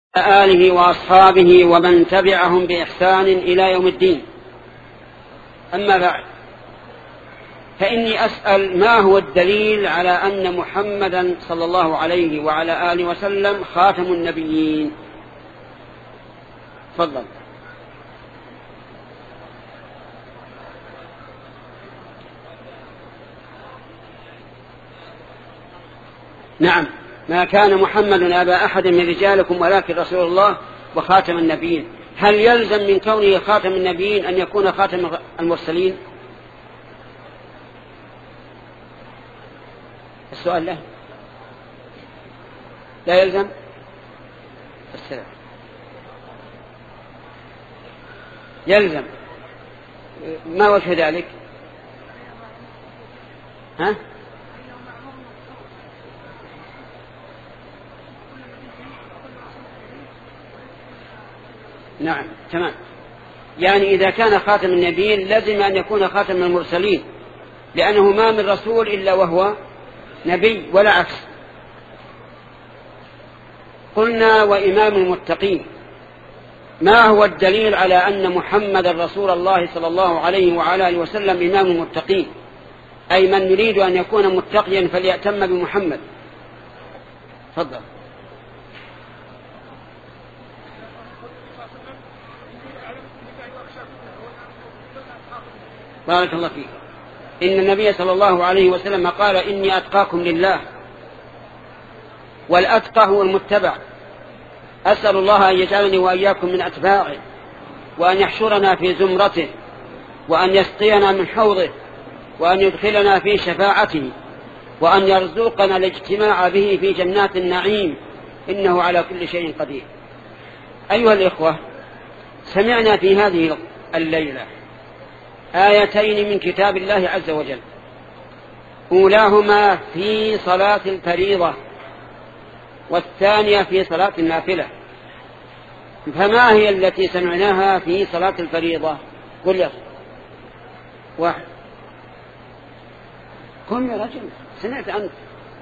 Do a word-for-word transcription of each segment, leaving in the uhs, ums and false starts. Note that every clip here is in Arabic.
آله وأصحابه ومن تبعهم بإحسان إلى يوم الدين. أما بعد، فإني أسأل ما هو الدليل على أن محمدا صلى الله عليه وعلى آله وسلم خاتم النبيين؟ تفضل. نعم، ما كان محمد أبا أحد من رجالكم ولكن رسول الله وخاتم النبيين. هل يلزم من كونه خاتم النبيين أن يكون خاتم المرسلين؟ السؤال له لا يلزم. السلام يلزم. ما وجه ذلك؟ ها؟ نعم تمام. يعني إذا كان خاتم النبيين لازم أن يكون خاتم المرسلين، لأنه ما من رسول إلا وهو نبي ولا عكس. قلنا وإمام المتقين. ما هو الدليل على أن محمد رسول الله صلى الله عليه وعلى آله وسلم إمام المتقين؟ أي من يريد أن يكون متقيا فليأتم بمحمد. تفضل. بارك الله فيك. إن النبي صلى الله عليه وسلم قال: إني أتقاكم لله، والأتقى هو المتبع. أسأل الله أن يجعلني وإياكم من أتباعه، وأن يحشرنا في زمرته، وأن يسقينا من حوضه، وأن يدخلنا في شفاعته، وأن يرزقنا الاجتماع به في جنات النعيم، إنه على كل شيء قدير. أيها الإخوة، سمعنا في هذه الليلة آيتين من كتاب الله عز وجل، أولاهما في صلاة الفريضة والثانية في صلاة النافلة. فما هي التي سمعناها في صلاة الفريضة؟ قل يا واحد. قم يا رجل، سمعت أنت.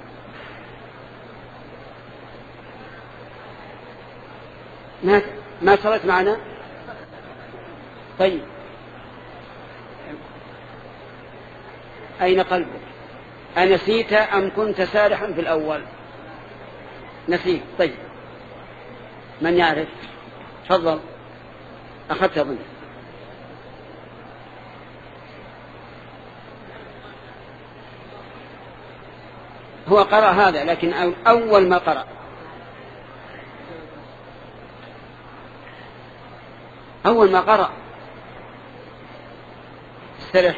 ما ما صلت معنا؟ طيب، أين قلبك؟ أنسيت أم كنت سارحا في الأول؟ نسيت. طيب، من يعرف؟ تفضل. أخذت أظن. هو قرأ هذا، لكن أول ما قرأ أول ما قرأ استرح.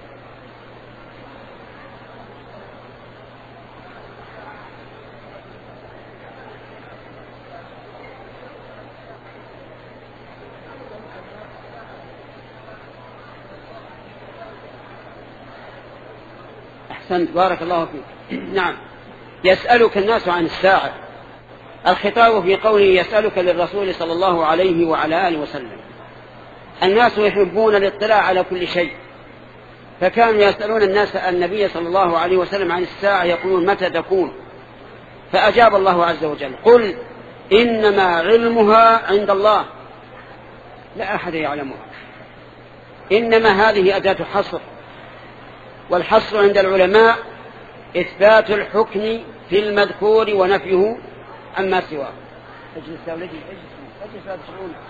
أحسنت، بارك الله فيك. نعم، يسألك الناس عن الساعة. الخطاب في قوله يسألك للرسول صلى الله عليه وعلى آله وسلم. الناس يحبون الاطلاع على كل شيء، فكانوا يسألون الناس النبي صلى الله عليه وسلم عن الساعة، يقولون متى تكون؟ فأجاب الله عز وجل: قل إنما علمها عند الله لا أحد يعلمها. إنما هذه أداة حصر، والحصر عند العلماء إثبات الحكم في المذكور ونفيه عما سواه. اجلس يا ولدي، اجلس اجلس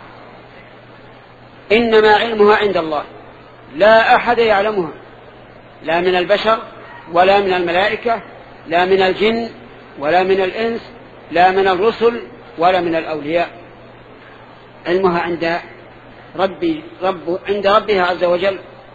إنما علمها عند الله، لا أحد يعلمها، لا من البشر ولا من الملائكة، لا من الجن ولا من الإنس، لا من الرسل ولا من الأولياء. علمها عند ربي رب عند ربها عز وجل.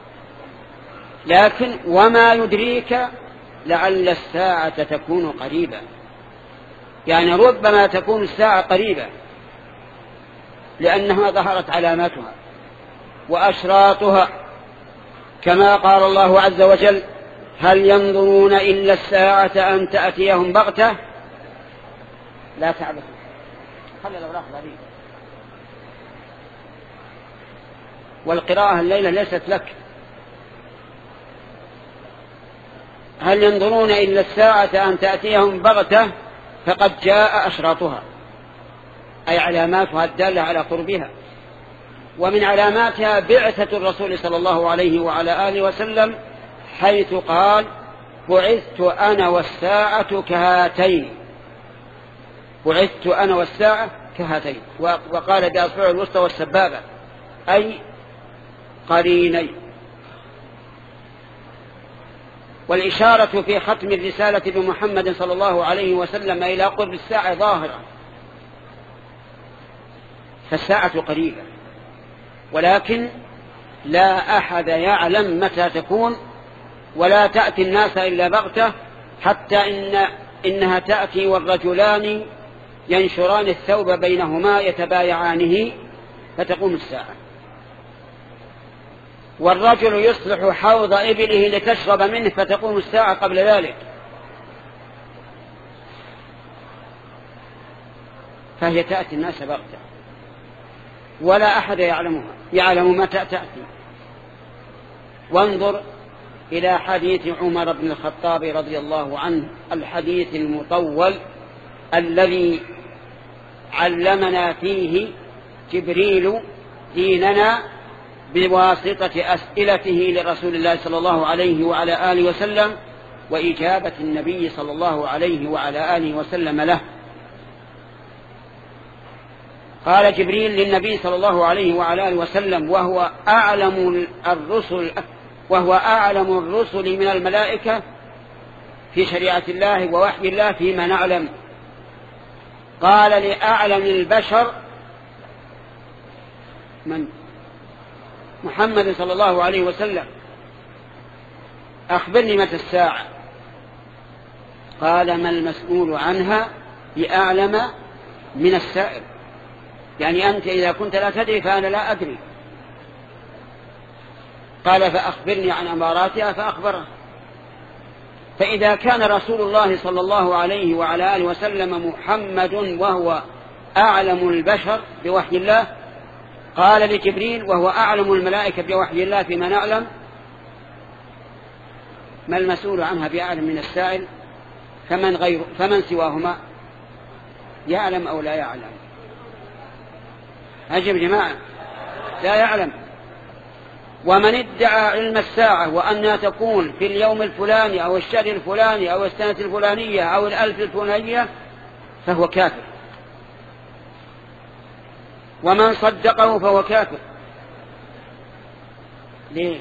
لكن وما يدريك لعل الساعة تكون قريبة، يعني ربما تكون الساعة قريبة، لأنها ظهرت علاماتها وأشراطها، كما قال الله عز وجل: هل ينظرون إلا الساعة أن تأتيهم بغتة لا تعبث. خلي الأوراق ضريبة، والقراءة الليلة ليست لك. هل ينظرون إلا الساعة أن تأتيهم بغتة فقد جاء أشراطها. أي علاماتها الدالة على قربها. ومن علاماتها بعثة الرسول صلى الله عليه وعلى آله وسلم، حيث قال: بعثت أنا والساعة كهاتين. بعثت أنا والساعة كهاتين. وقال بأصبع الوسطى والسبابة، أي قريني. والإشارة في ختم الرسالة بمحمد صلى الله عليه وسلم إلى قرب الساعة ظاهرة، فالساعة قريبة، ولكن لا أحد يعلم متى تكون، ولا تأتي الناس إلا بغتة، حتى إن إنها تأتي والرجلان ينشران الثوب بينهما يتبايعانه فتقوم الساعة، والرجل يصلح حوض إبله لتشرب منه فتقوم الساعة قبل ذلك. فهي تأتي الناس بغتة، ولا أحد يعلمها يعلم متى تأتي. وانظر إلى حديث عمر بن الخطاب رضي الله عنه، الحديث المطول الذي علمنا فيه جبريل ديننا بواسطة أسئلته لرسول الله صلى الله عليه وعلى آله وسلم، وإجابة النبي صلى الله عليه وعلى آله وسلم له. قال جبريل للنبي صلى الله عليه وعلى آله وسلم وهو أعلم الرسل وهو أعلم الرسل من الملائكة في شريعة الله ووحي الله فيما نعلم، قال لأعلم البشر من محمد صلى الله عليه وسلم: أخبرني متى الساعة؟ قال: ما المسؤول عنها بأعلم من السائل. يعني أنت إذا كنت لا تدري فأنا لا أدري. قال: فأخبرني عن أماراتها، فأخبره. فإذا كان رسول الله صلى الله عليه وعلى آله وسلم محمد وهو أعلم البشر بوحي الله، قال لجبريل وهو أعلم الملائكة بوحي الله فيما نعلم: ما المسؤول عنها بأعلم من السائل؟ فمن, غير فمن سواهما يعلم أو لا يعلم؟ أجب جماعة، لا يعلم. ومن ادعى علم الساعة وأنها تكون في اليوم الفلاني أو الشهر الفلاني أو السنة الفلانية أو الألف الفلانية فهو كافر، ومن صدقه فهو كافر. ليش؟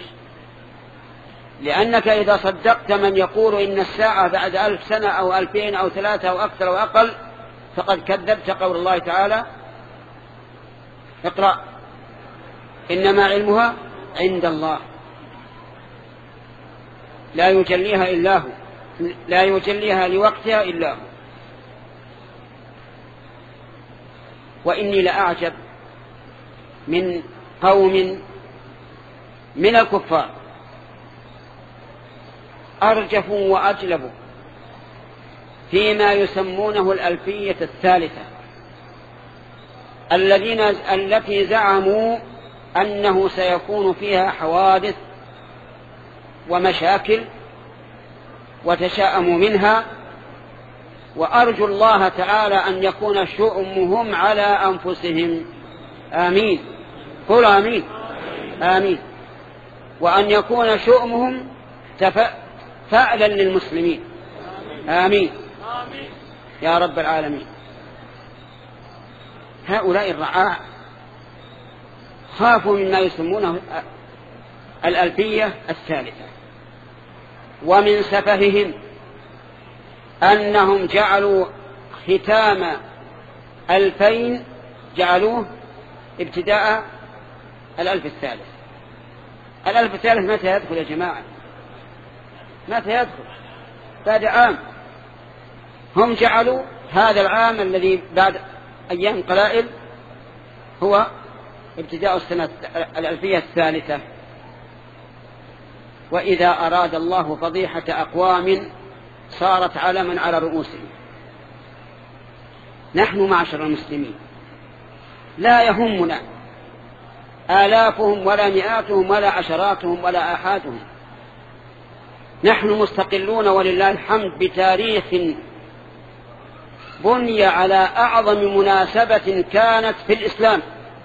لأنك إذا صدقت من يقول إن الساعة بعد ألف سنة أو ألفين أو ثلاثة أو أكثر أو أقل، فقد كذبت قول الله تعالى: اقرأ إنما علمها عند الله لا يجليها إلا هو، لا يجليها لوقتها إلا هو. وإني لأعجب من قوم من الكفار أرجفوا وأجلبوا فيما يسمونه الألفية الثالثة، الذين التي زعموا أنه سيكون فيها حوادث ومشاكل وتشاءموا منها، وأرجو الله تعالى أن يكون شؤمهم على أنفسهم. آمين، قل آمين. آمين. وأن يكون شؤمهم فعلا للمسلمين. آمين يا رب العالمين. هؤلاء الرعاع خافوا مما يسمونه الألفية الثالثة، ومن سفههم أنهم جعلوا ختام ألفين جعلوه ابتداء الألف الثالث. الألف الثالث متى يدخل يا جماعة؟ متى يدخل؟ بعد عام. هم جعلوا هذا العام الذي بعد أيام قلائل هو ابتداء السنة الألفية الثالثة. وإذا أراد الله فضيحة أقوام صارت علما على رؤوسهم. نحن معشر المسلمين لا يهمنا آلافهم ولا مئاتهم ولا عشراتهم ولا آحادهم، نحن مستقلون ولله الحمد بتاريخ بني على أعظم مناسبة كانت في الإسلام،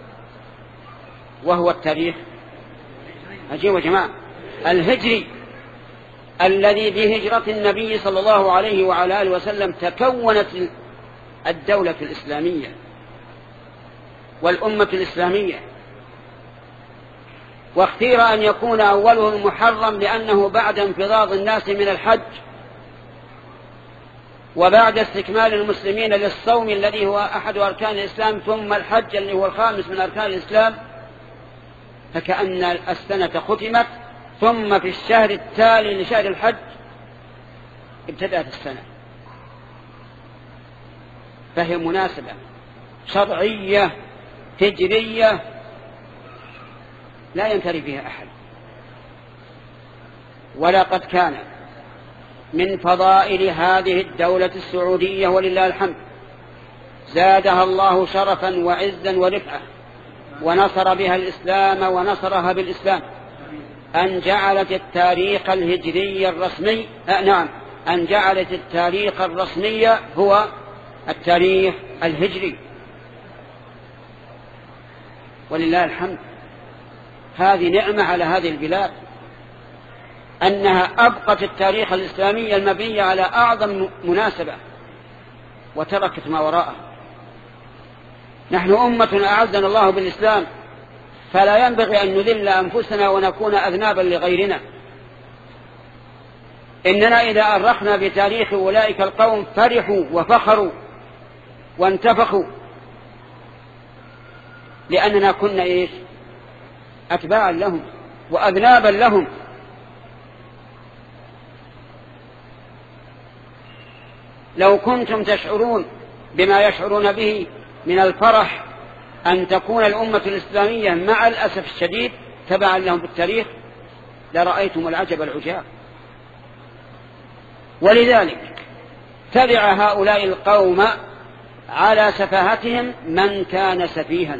وهو التاريخ أجيب يا جماعة الهجري، الذي بهجرة النبي صلى الله عليه وعلى آله وسلم تكونت الدولة الإسلامية والأمة الإسلامية. واختير أن يكون أوله المحرم لأنه بعد انفضاض الناس من الحج وبعد استكمال المسلمين للصوم الذي هو أحد أركان الإسلام، ثم الحج الذي هو الخامس من أركان الإسلام، فكأن السنة ختمت، ثم في الشهر التالي لشهر الحج ابتدأت السنة. فهي مناسبة شرعية هجرية لا ينكر فيها أحد. ولقد كان من فضائل هذه الدولة السعودية ولله الحمد زادها الله شرفا وعزا ورفعة ونصر بها الإسلام ونصرها بالإسلام، أن جعلت التاريخ الهجري الرسمي آه نعم أن جعلت التاريخ الرسمي هو التاريخ الهجري ولله الحمد. هذه نعمة على هذه البلاد أنها أبقت التاريخ الإسلامي المبني على أعظم مناسبة وتركت ما وراءه. نحن أمة أعزنا الله بالإسلام، فلا ينبغي أن نذل أنفسنا ونكون أذنابا لغيرنا. إننا إذا أرخنا بتاريخ أولئك القوم فرحوا وفخروا وانتفخوا، لأننا كنا إيش؟ أتباعا لهم وأذنابا لهم. لو كنتم تشعرون بما يشعرون به من الفرح أن تكون الأمة الإسلامية مع الأسف الشديد تبعا لهم بالتاريخ لرأيتم العجب العجاب. ولذلك تبع هؤلاء القوم على سفاهتهم من كان سفيها،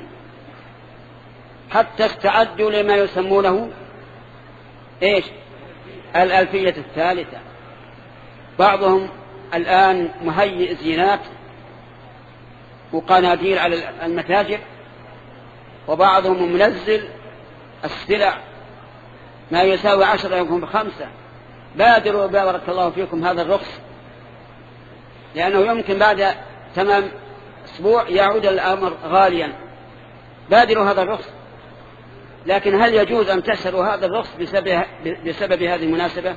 حتى استعدوا لما يسمونه إيش؟ الألفية الثالثة. بعضهم الآن مهيئ زينات وقناديل على المتاجر، وبعضهم منزل السلع ما يساوي عشرة يكون بخمسة. بادروا بارك الله فيكم هذا الرخص، لأنه يمكن بعد تمام أسبوع يعود الأمر غاليا. بادروا هذا الرخص. لكن هل يجوز أن تسروا هذا الرخص بسبب, بسبب هذه المناسبة؟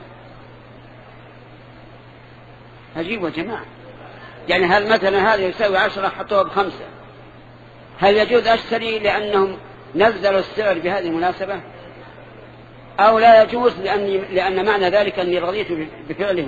أجيبوا يا جماعة. يعني هل مثلا هذا يساوي عشرة حطوه بخمسة، هل يجوز أشتري لأنهم نزلوا السعر بهذه المناسبة، أو لا يجوز لأني لأن معنى ذلك أني رضيت بفعلهم؟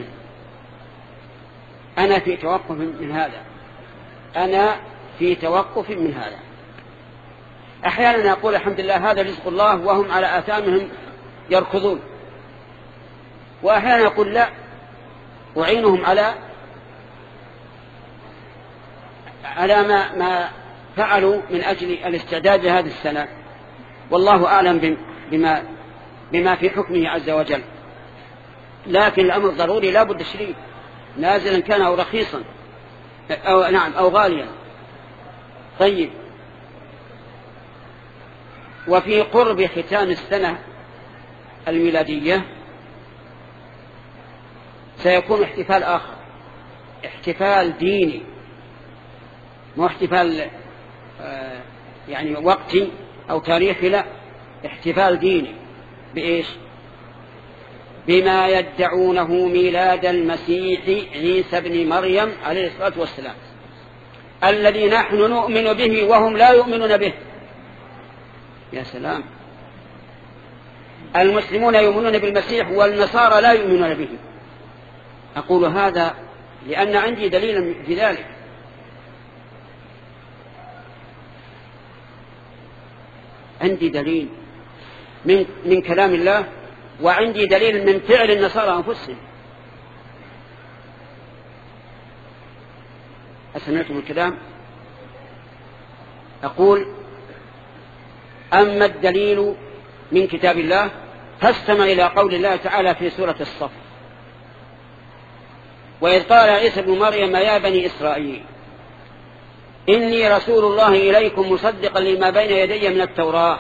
أنا في توقف من هذا أنا في توقف من هذا. أحيانا أقول الحمد لله هذا رزق الله وهم على آثامهم يركضون، وأحيانا أقول لا، أعينهم على على ما, ما فعلوا من أجل الاستعداد لهذه السنة، والله أعلم بما, بما في حكمه عز وجل. لكن الأمر ضروري لا بد شريك، نازلا كان أو رخيصا أو نعم أو غاليا. طيب، وفي قرب ختام السنة الميلادية سيكون احتفال آخر، احتفال ديني، مو احتفال آه يعني وقتي أو تاريخي، لا، احتفال ديني. بإيش؟ بما يدعونه ميلاد المسيح عيسى بن مريم عليه الصلاة والسلام، الذي نحن نؤمن به وهم لا يؤمنون به. يا سلام، المسلمون يؤمنون بالمسيح والنصارى لا يؤمنون به. أقول هذا لأن عندي دليل في ذلك. عندي دليل من, من كلام الله، وعندي دليل من فعل النصارى أنفسهم. أسمعتم الكلام؟ أقول أما الدليل من كتاب الله فاستمع إلى قول الله تعالى في سورة الصف: وإذ قال عيسى ابن مريم يا بني إسرائيل إني رسول الله إليكم مصدقا لما بين يدي من التوراة،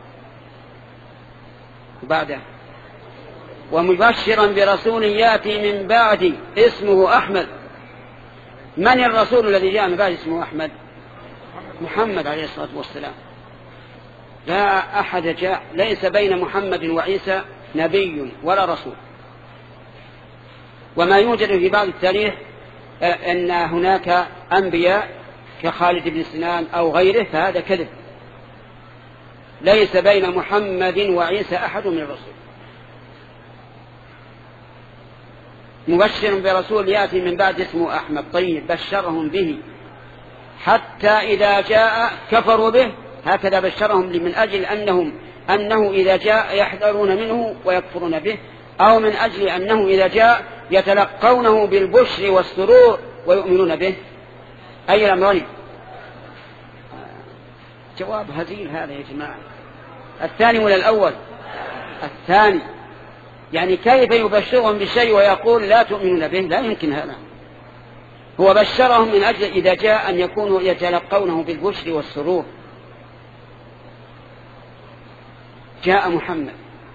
بعده ومبشرا برسول يأتي من بعد اسمه أحمد. من الرسول الذي جاء من بعد اسمه أحمد؟ محمد عليه الصلاة والسلام. لا أحد جاء، ليس بين محمد وعيسى نبي ولا رسول. وما يوجد في بعض التاريخ أن هناك أنبياء كخالد بن سنان أو غيره، فهذا كذب. ليس بين محمد وعيسى أحد من الرسول. مبشر برسول يأتي من بعد اسمه أحمد. طيب، بشرهم به حتى إذا جاء كفروا به، هكذا بشرهم من أجل أنهم أنه إذا جاء يحذرون منه ويكفرون به، أو من أجل أنه إذا جاء يتلقونه بالبشر والسرور ويؤمنون به؟ أي الأمرين؟ جواب هزيل هذا يا جماعة. الثاني ولا الأول؟ الثاني. يعني كيف يبشرهم بالشيء ويقول لا تؤمنون به؟ لا يمكن هذا. هو بشرهم من أجل إذا جاء أن يكونوا يتلقونه بالبشر والسرور. جاء محمد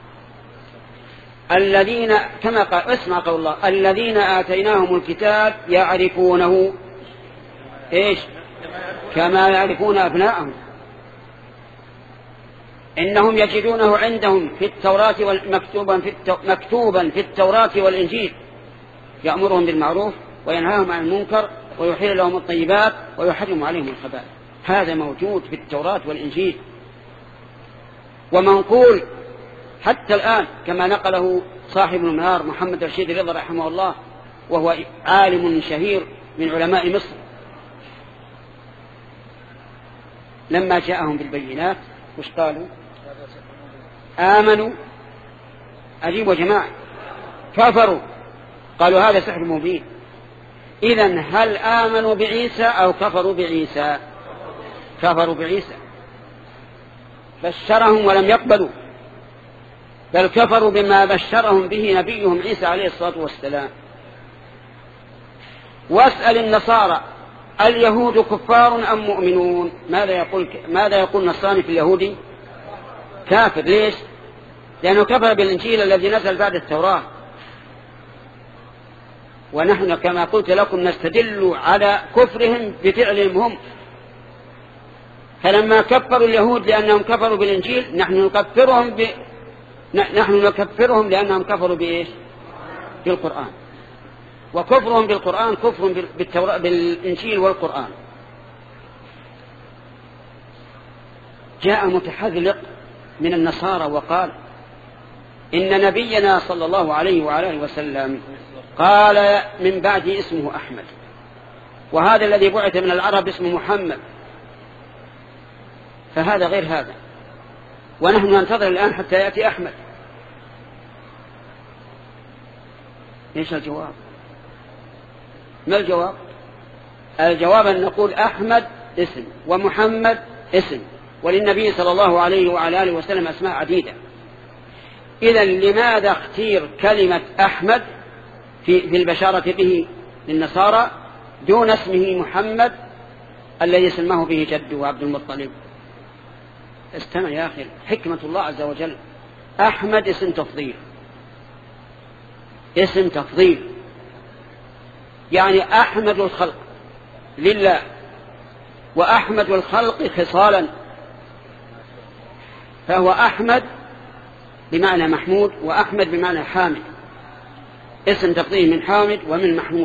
الذين كما قال، اسمع قول الله: الذين آتيناهم الكتاب يعرفونه إيش؟ كما يعرفون أبناءهم. إنهم يجدونه عندهم في التوراة والمكتوبا في التو... مكتوبا في التوراة والإنجيل، يأمرهم بالمعروف وينهاهم عن المنكر ويحل لهم الطيبات ويحرم عليهم الخبائث. هذا موجود في التوراة والإنجيل ومنقول حتى الآن، كما نقله صاحب المنار محمد رشيد رضا رحمه الله، وهو عالم شهير من علماء مصر. لما جاءهم بالبينات وش قالوا؟ آمنوا. أجيبوا جماعة. كفروا، قالوا هذا سحر مبين. إذن هل آمنوا بعيسى أو كفروا بعيسى؟ كفروا بعيسى. بشرهم ولم يقبلوا، بل كفروا بما بشرهم به نبيهم عيسى عليه الصلاة والسلام. واسأل النصارى: اليهود كفار أم مؤمنون؟ ماذا يقول ماذا يقول النصراني في اليهودي؟ كافر. ليش؟ لأنه كفر بالإنجيل الذي نزل بعد التوراة. ونحن كما قلت لكم نستدل على كفرهم بفعلهم هم. فلما كفروا اليهود لأنهم كفروا بالإنجيل، نحن نكفرهم ب... نحن نكفرهم لأنهم كفروا بإيش؟ بالقرآن. وكفرهم بالقرآن كفر بالتوراة بالإنجيل والقرآن. جاء متحذلق من النصارى وقال إن نبينا صلى الله عليه وعلى آله وسلم قال من بعد اسمه أحمد، وهذا الذي بعث من العرب اسمه محمد، فهذا غير هذا، ونحن ننتظر الآن حتى يأتي أحمد. إيش الجواب؟ ما الجواب؟ الجواب أن نقول أحمد اسم ومحمد اسم، وللنبي صلى الله عليه وعلى آله وسلم أسماء عديدة. إذن لماذا اختير كلمة أحمد في, في البشارة به للنصارى دون اسمه محمد الذي سماه به جده عبد المطلب؟ استمع يا أخي، حكمة الله عز وجل. أحمد اسم تفضيل، اسم تفضيل، يعني أحمد الخلق لله، وأحمد الخلق خصالا، فهو أحمد بمعنى محمود، وأحمد بمعنى حامد، اسم تفضيل من حامد ومن محمود.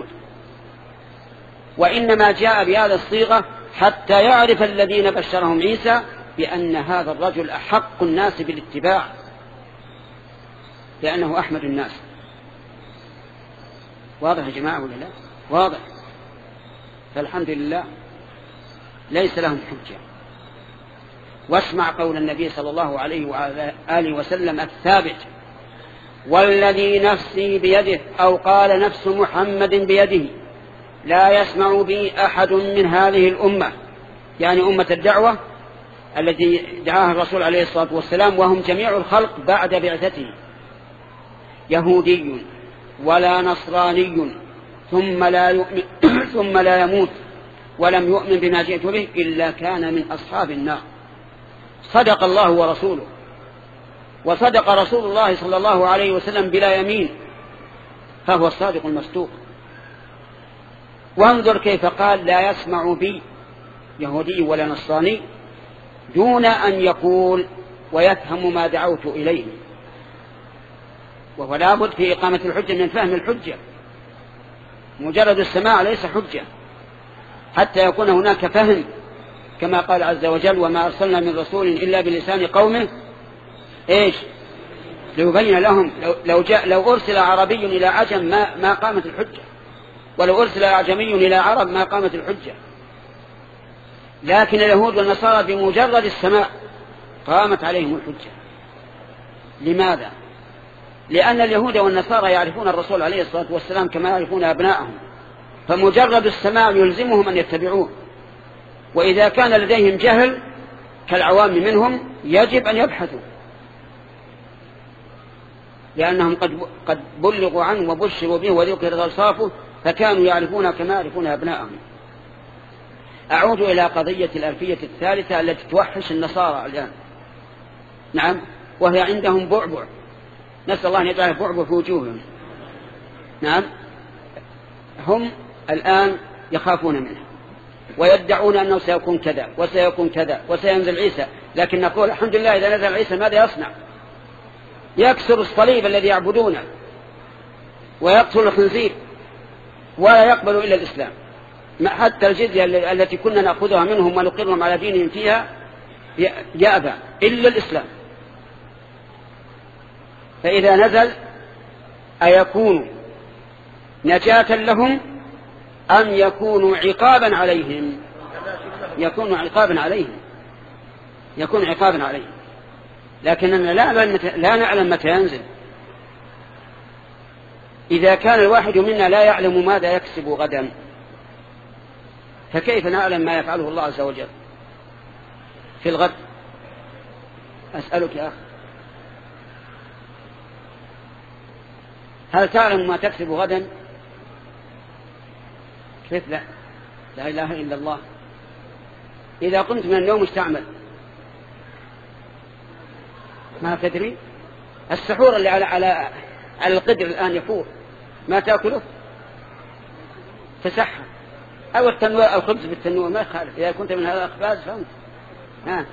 وإنما جاء بهذا الصيغة حتى يعرف الذين بشرهم عيسى بأن هذا الرجل أحق الناس بالاتباع، لأنه أحمد الناس. واضح يا جماعة ولا لا؟ واضح. فالحمد لله ليس لهم حجة. واسمع قول النبي صلى الله عليه وعلى آله وسلم الثابت: والذي نفسي بيده، أو قال نفس محمد بيده، لا يسمع بي أحد من هذه الأمة، يعني أمة الدعوة التي دعاها الرسول عليه الصلاة والسلام، وهم جميع الخلق بعد بعثته، يهودي ولا نصراني ثم لا يؤمن ثم لا يموت ولم يؤمن بما جئت به إلا كان من أصحاب النار. صدق الله ورسوله، وصدق رسول الله صلى الله عليه وسلم بلا يمين، فهو الصادق المصدوق. وانظر كيف قال لا يسمع بي يهودي ولا نصراني دون أن يقول ويفهم ما دعوت إليه. وهو لابد في إقامة الحجة من فهم الحجة، مجرد السماع ليس حجة حتى يكون هناك فهم، كما قال عز وجل وما أرسلنا من رسول إلا بلسان قومه إيش ليبين لهم. لو, جاء لو أرسل عربي إلى عجم ما, ما قامت الحجة، ولو أرسل أعجمي إلى عرب ما قامت الحجة. لكن اليهود والنصارى بمجرد السماع قامت عليهم الحجة. لماذا؟ لأن اليهود والنصارى يعرفون الرسول عليه الصلاة والسلام كما يعرفون أبنائهم، فمجرد السماع يلزمهم أن يتبعوه. وإذا كان لديهم جهل كالعوام منهم يجب أن يبحثوا، لأنهم قد قد بلغوا عنه وبشروا به وذكر أوصافه، فكانوا يعرفون كما يعرفون أبنائهم. أعود إلى قضية الألفية الثالثة التي توحش النصارى الآن. نعم، وهي عندهم بعبع، نسأل الله أن يجعل بعبع في وجوههم. نعم، هم الآن يخافون منه ويدعون أنه سيكون كذا وسيكون كذا وسينزل عيسى، لكن نقول الحمد لله إذا نزل عيسى ماذا يصنع؟ يكسر الصليب الذي يعبدونه ويقتل الخنزير ولا يقبل إلا الإسلام، حتى الجزية التي كنا نأخذها منهم ونقرهم على دينهم فيها يأبى إلا الإسلام. فإذا نزل أيكون نجاة لهم أم يكون عقابا عليهم؟ يكون عقابا عليهم، يكون عقابا عليهم. لكننا لا نعلم متى ينزل. إذا كان الواحد منا لا يعلم ماذا يكسب غدا، فكيف نعلم ما يفعله الله عز وجل في الغد؟ أسألك يا أخي، هل تعلم ما تكسب غدا؟ كيف لا؟ لا إله إلا الله. إذا قمت من النوم استعمل ما تدري. السحور اللي على على على القدر الآن يفور، ما تأكله تسحر، أو التنوير أو خبز بالتنوير ما يخالف، إذا كنت من هذا الأخباز فهمت. ها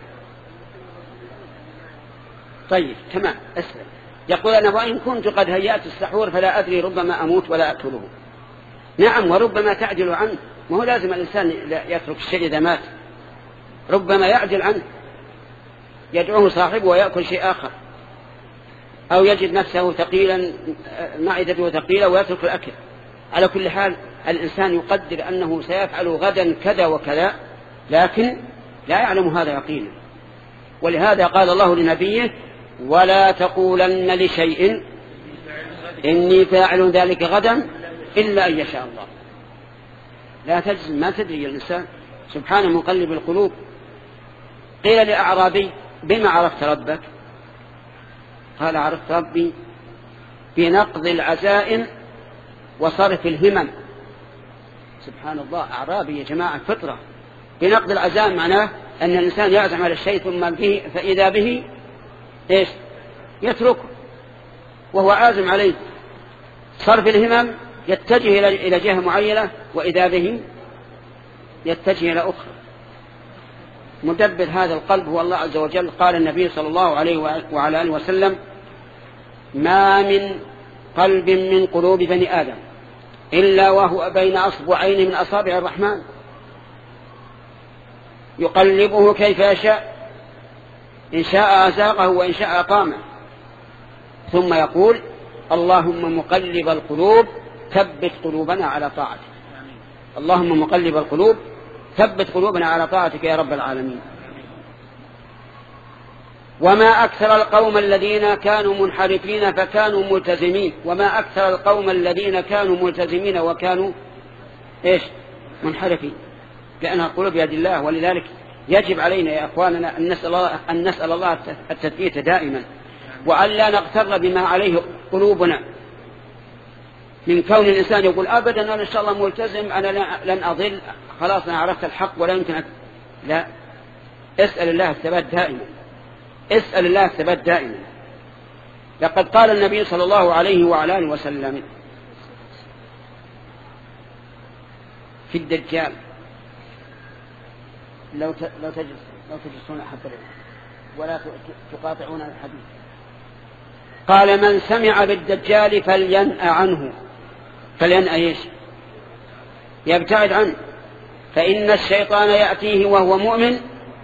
طيب تمام. أسلم. يقول أنا وإن كنت قد هيأت السحور فلا أدري ربما أموت ولا أكله. نعم، وربما تعجل عنه، ما هو لازم الإنسان يترك الشيء إذا مات، ربما يعجل عنه، يدعوه صاحبه ويأكل شيء آخر، أو يجد نفسه ثقيلا معدته ثقيلة ويترك الأكل. على كل حال الإنسان يقدر أنه سيفعل غدا كذا وكذا، لكن لا يعلم هذا يقينا. ولهذا قال الله لنبيه ولا تقولن لشيء إني فاعل ذلك غدا إلا أن يشاء الله. لا تجزم، ما تدري الإنسان، سبحانه مقلب القلوب. قيل لأعرابي بما عرفت ربك؟ قال عرفت ربي بنقض العزائم وصرف الهمم. سبحان الله، أعرابي يا جماعة فطرة. بنقض العزائم معناه أن الإنسان يعزم على الشيء ثم به فإذا به إيش يتركه وهو عازم عليه. صرف الهمم يتجه إلى جهة معينة وإذا به يتجه إلى أخرى. مدبر هذا القلب هو الله عز وجل. قال النبي صلى الله عليه وعلى آله وسلم ما من قلب من قلوب بني آدم إلا وهو بين أصبعين من أصابع الرحمن يقلبه كيف يشاء، إن شاء أزاغه وإن شاء أقامه، ثم يقول اللهم مقلب القلوب ثبت قلوبنا على طاعتك. اللهم مقلب القلوب ثبت قلوبنا على طاعتك يا رب العالمين. وما أكثر القوم الذين كانوا منحرفين فكانوا ملتزمين. وما أكثر القوم الذين كانوا ملتزمين وكانوا إيش منحرفين، لأنها القلوب بيد الله. ولذلك يجب علينا يا أخواننا أن نسأل الله, أن نسأل الله التثبيت دائما، وأن لا نغتر بما عليه قلوبنا. من كون الإنسان يقول أبدا أنا إن شاء الله ملتزم، أنا لن أضل، خلاص أنا عرفت الحق ولا يمكن أك... لا، اسأل الله الثبات دائما، اسأل الله الثبات دائما. لقد قال النبي صلى الله عليه وعلى آله وسلم في الدجال، لو ت... لو تجلس لو تجلسون أحب ولا تقاطعون الحديث، قال من سمع بالدجال فلينأ عنه، فلينأ ايش؟ يبتعد عنه، فإن الشيطان يأتيه وهو مؤمن،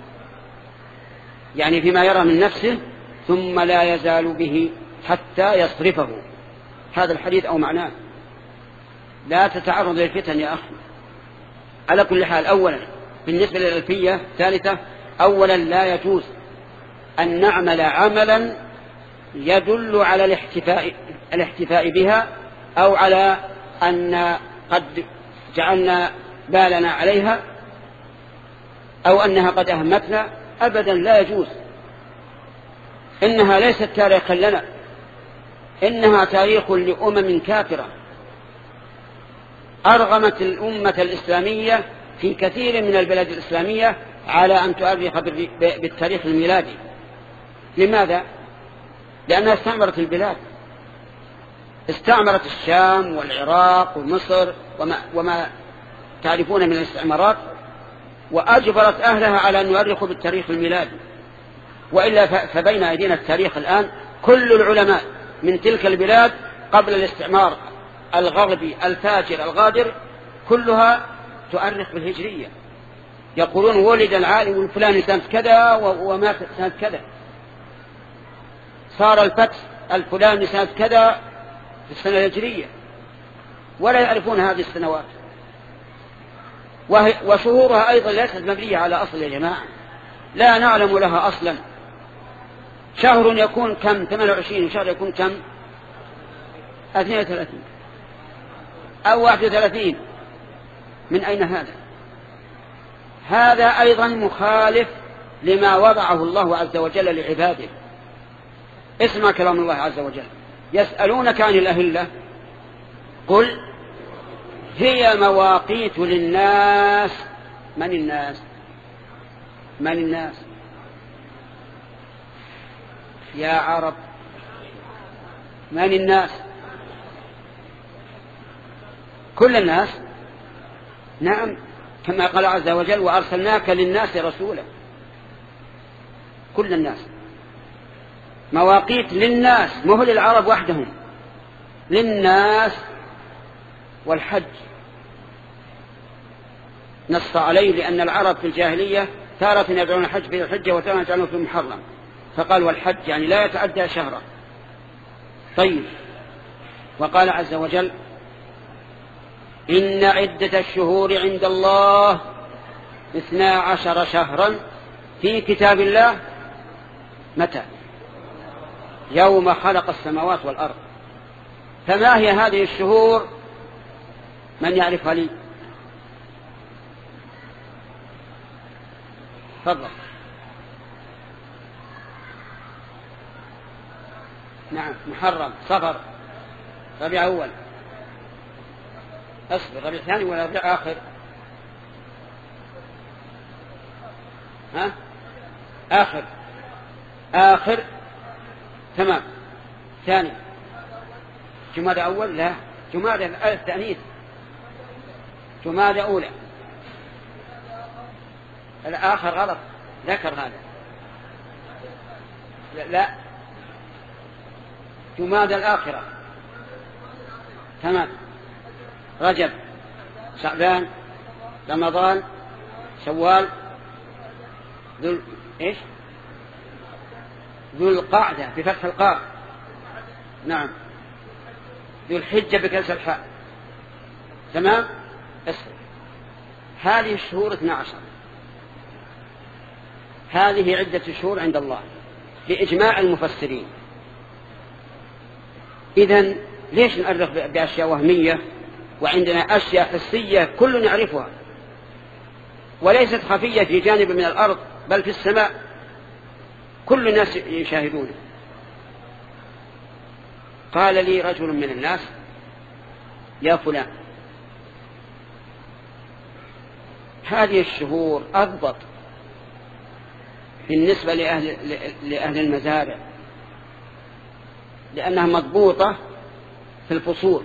يعني فيما يرى من نفسه، ثم لا يزال به حتى يصرفه. هذا الحديث أو معناه. لا تتعرض للفتن يا أخي. على كل حال، أولا بالنسبة للألفية ثالثة، أولا لا يجوز أن نعمل عملا يدل على الاحتفاء, الاحتفاء بها، أو على أن قد جعلنا بالنا عليها، أو أنها قد أهمتنا. أبدا لا يجوز. إنها ليست تاريخا لنا، إنها تاريخ لأمم كافرة أرغمت الأمة الإسلامية في كثير من البلاد الإسلامية على أن تؤرخ بالتاريخ الميلادي. لماذا؟ لأنها استعمرت البلاد، استعمرت الشام والعراق ومصر وما, وما تعرفون من الاستعمارات، وأجبرت أهلها على أن يؤرخوا بالتاريخ الميلادي. وإلا فبين أيدينا التاريخ الآن، كل العلماء من تلك البلاد قبل الاستعمار الغربي الفاجر الغادر كلها تؤرخ بالهجرية، يقولون ولد العالم الفلاني سنة كذا ومات سنة كذا، صار الفتح الفلاني سنة كذا في السنة الهجرية، ولا يعرفون هذه السنوات. وشهورها أيضا ليست مبنية على أصل يا جماعة، لا نعلم لها أصلا. شهر يكون كم؟ ثمانية وعشرين، وشهر يكون كم؟ اثنين وثلاثين أو واحد وثلاثين. من أين هذا؟ هذا أيضا مخالف لما وضعه الله عز وجل لعباده. اسمع كلام الله عز وجل: يسألونك عن الأهلة قل هي مواقيت للناس. من الناس؟ من الناس يا عرب؟ من الناس؟ كل الناس. نعم، كما قال عز وجل: وأرسلناك للناس رسولا. كل الناس. مواقيت للناس، مو للعرب وحدهم، للناس. والحج نص عليه، لأن العرب في الجاهلية تارة يدعون الحج في الحجة وتارة يجعلون في المحرم، فقال والحج يعني لا يتعدى شهرا. طيب، وقال عز وجل: إن عدة الشهور عند الله اثنا عشر شهرا في كتاب الله. متى؟ يوم خلق السماوات والأرض. فما هي هذه الشهور؟ من يعرفها لي؟ تفضل. نعم، محرم، صفر، ربيع أول، أصبر، ربيع ثاني ولا ربيع آخر؟ ها؟ آخر، آخر، تمام. ثاني جمادى أول، لا، جمادى الألف تأنيث، جمادى أولى. الآخر غلط، ذكر هذا. لا, لا. جمادى الآخرة، تمام. رجب، شعبان، رمضان، شوال، ذو ايش؟ ذو القعدة بفتح القاف، نعم. ذو الحجة بكسر الحاء، تمام. اسم هذه الشهور اثنا عشر، هذه عدة الشهور عند الله بإجماع المفسرين. إذن ليش نؤرخ بأشياء وهمية وعندنا أشياء حسية كل نعرفها، وليست خفية في جانب من الأرض بل في السماء كل الناس يشاهدونه. قال لي رجل من الناس: يا فلان. هذه الشهور أضبط بالنسبة لأهل, لأهل المزارع، لأنها مضبوطة في الفصول.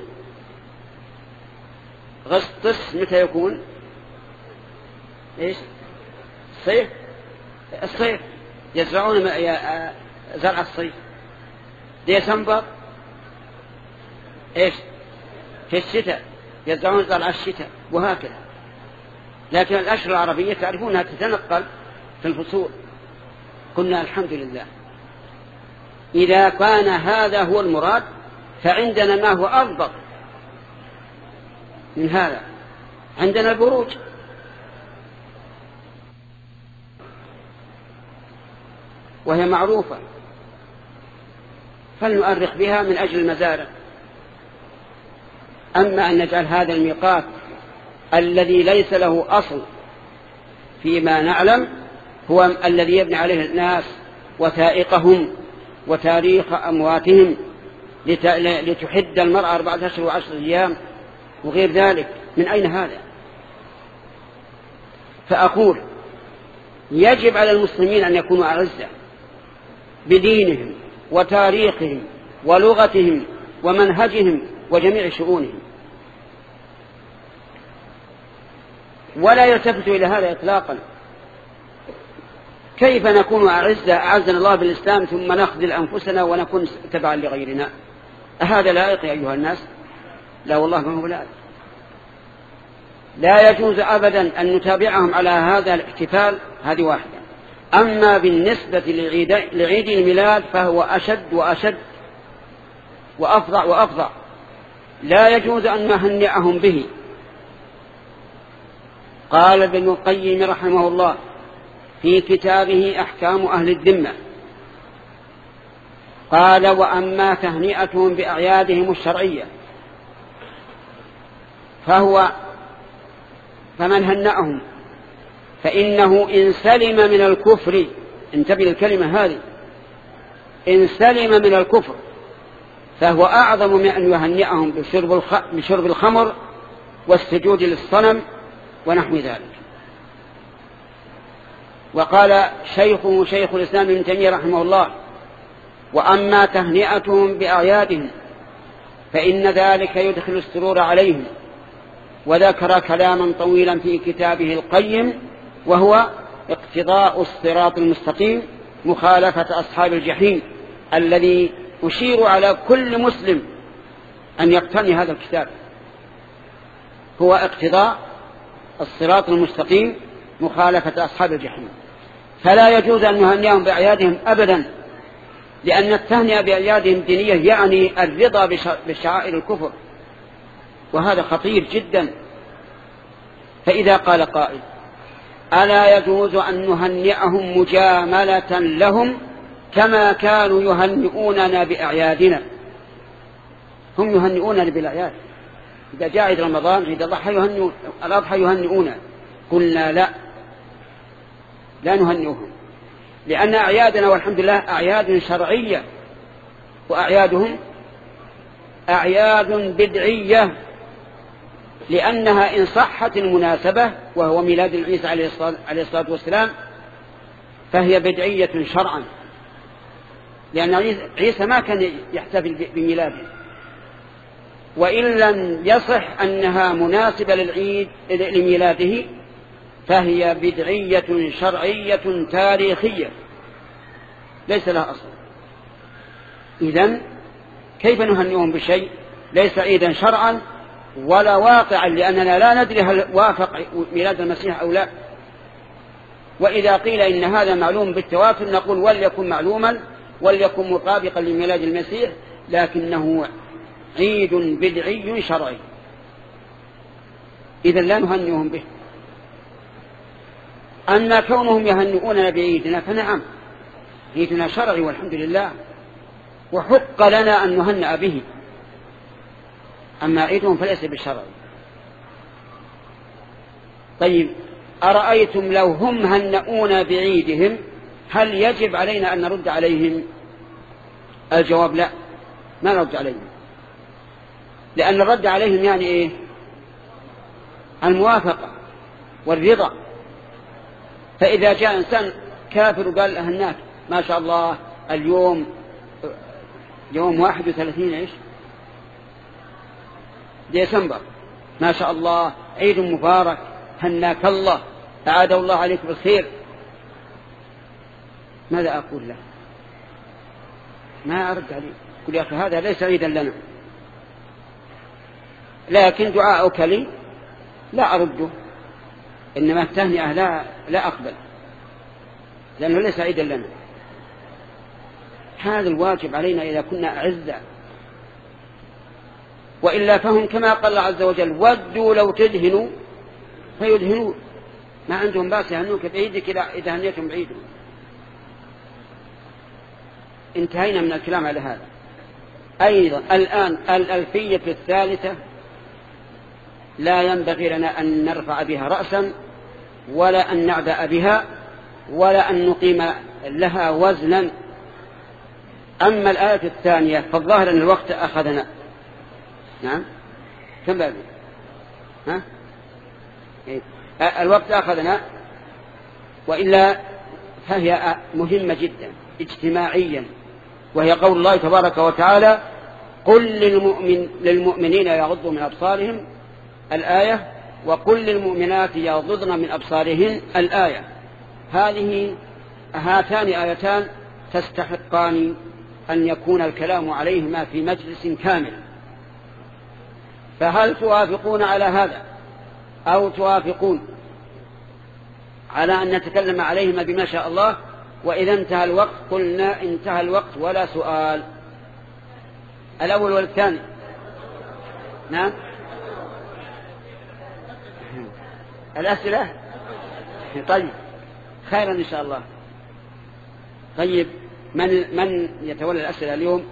غسطس متى يكون؟ إيش؟ الصيف. الصيف يزرعون زرع الصيف. ديسمبر إيش؟ في الشتاء يزرعون زرع الشتاء، وهكذا. لكن الأشهر العربية تعرفونها تتنقل في الفصول. قلنا الحمد لله إذا كان هذا هو المراد، فعندنا ما هو أضبط من هذا. عندنا البروج، وهي معروفة، فلنؤرخ بها من أجل المزارع. أما أن نجعل هذا الميقات الذي ليس له أصل فيما نعلم، هو الذي يبني عليه الناس وثائقهم وتاريخ أمواتهم لتحد المرأة أربعة أشهر وعشر أيام وغير ذلك، من أين هذا؟ فأقول يجب على المسلمين أن يكونوا أعزة بدينهم وتاريخهم ولغتهم ومنهجهم وجميع شؤونهم، ولا يلتفتوا إلى هذا إطلاقا. كيف نكون أعزة أعزنا الله بالإسلام ثم نخذل أنفسنا ونكون تبعا لغيرنا؟ هذا لائق يا أيها الناس؟ لا والله ما هو لائق. لا يجوز أبدا أن نتابعهم على هذا الاحتفال. هذه واحدة. أما بالنسبة لعيد الميلاد فهو أشد وأشد وأفظع وأفظع. لا يجوز أن نهنئهم به. قال ابن القيم رحمه الله في كتابه أحكام أهل الذمة، قال: وأما تهنئتهم بأعيادهم الشرعية فهو فمن هنأهم فإنه إن سلم من الكفر، انتبه الكلمة هذه، إن سلم من الكفر فهو أعظم من أن يهنئهم بشرب الخمر والسجود للصنم ونحو ذلك. وقال شيخه شيخ الإسلام ابن تيمية رحمه الله: وأما تهنئتهم بأعيادهم فإن ذلك يدخل السرور عليهم. وذكر كلاما طويلا في كتابه القيم، وهو اقتضاء الصراط المستقيم مخالفة أصحاب الجحيم، الذي أشير على كل مسلم أن يقتني هذا الكتاب. هو اقتضاء الصراط المستقيم مخالفة أصحاب الجحيم. فلا يجوز أن نهنئهم بأعيادهم أبدا، لأن التهنئة بأعيادهم دينية يعني الرضا بشعائر الكفر، وهذا خطير جدا. فإذا قال قائل: ألا يجوز أن نهنئهم مجاملة لهم كما كانوا يهنئوننا بأعيادنا؟ هم يهنئوننا بالأعياد، إذا جاء عيد رمضان عيد الأضحى يهنئونا. قلنا لا، لا نهنئهم، لأن أعيادنا والحمد لله أعياد شرعية، وأعيادهم أعياد بدعية، لأنها إن صحت المناسبة وهو ميلاد عيسى عليه الصلاة والسلام فهي بدعية شرعا، لأن عيسى ما كان يحتفل بميلاده. وإن لم يصح أنها مناسبة للعيد لميلاده فهي بدعية شرعية تاريخية ليس لها أصل. إذن كيف نهنئهم بشيء ليس عيدا شرعا ولا واقعا، لأننا لا ندري هل وافق ميلاد المسيح أو لا. وإذا قيل إن هذا معلوم بالتواتر نقول وليكن معلوما وليكن مطابقا لميلاد المسيح، لكنه عيد بدعي شرعي، إذن لا نهنئهم به. أما كونهم يهنئوننا بعيدنا فنعم، عيدنا شرعي والحمد لله، وحق لنا أن نهنئ به. أما عيدهم فليس بالشرعي. طيب، أرأيتم لو هم هنؤونا بعيدهم هل يجب علينا أن نرد عليهم؟ الجواب لا، ما نرد عليهم. لأن الرد عليهم يعني إيه؟ الموافقة والرضا. فإذا جاء إنسان كافر وقال هناك ما شاء الله اليوم يوم واحد وثلاثين إيش ديسمبر، ما شاء الله عيد مبارك، هناك الله، أعاد الله عليك بالخير، ماذا أقول له؟ ما أرد عليه، قل يا أخي هذا ليس عيدا لنا، لكن دعاءك لي لا أرده، إنما التهنئة لا, لا أقبل لأنه ليس عيدا لنا. هذا الواجب علينا إذا كنا أعزة، وإلا فهم كما قال الله عز وجل ودوا لو تدهنوا فيدهنون، ما عندهم باس يهنوك بعيدك إذا هنيتهم بعيدهم. انتهينا من الكلام على هذا. أيضا الآن الألفية الثالثة لا ينبغي لنا أن نرفع بها رأسا ولا أن نعبأ بها ولا أن نقيم لها وزنا. أما الآية الثانية فالظاهر أن الوقت أخذنا. نعم كم بابي ها إيه؟ الوقت أخذنا، وإلا فهي مهمة جدا اجتماعيا، وهي قول الله تبارك وتعالى قل للمؤمن للمؤمنين يغضوا من أبصارهم الآية، وقل للمؤمنات يغضضن من أبصارهن الآية. هذه هاتان آيتان تستحقان أن يكون الكلام عليهما في مجلس كامل. فهل توافقون على هذا أو توافقون على أن نتكلم عليهما بما شاء الله، وإذا انتهى الوقت قلنا انتهى الوقت ولا سؤال؟ الأول والثاني. نعم الأسئلة طيب خيرا إن شاء الله. طيب من من يتولى الأسئلة اليوم؟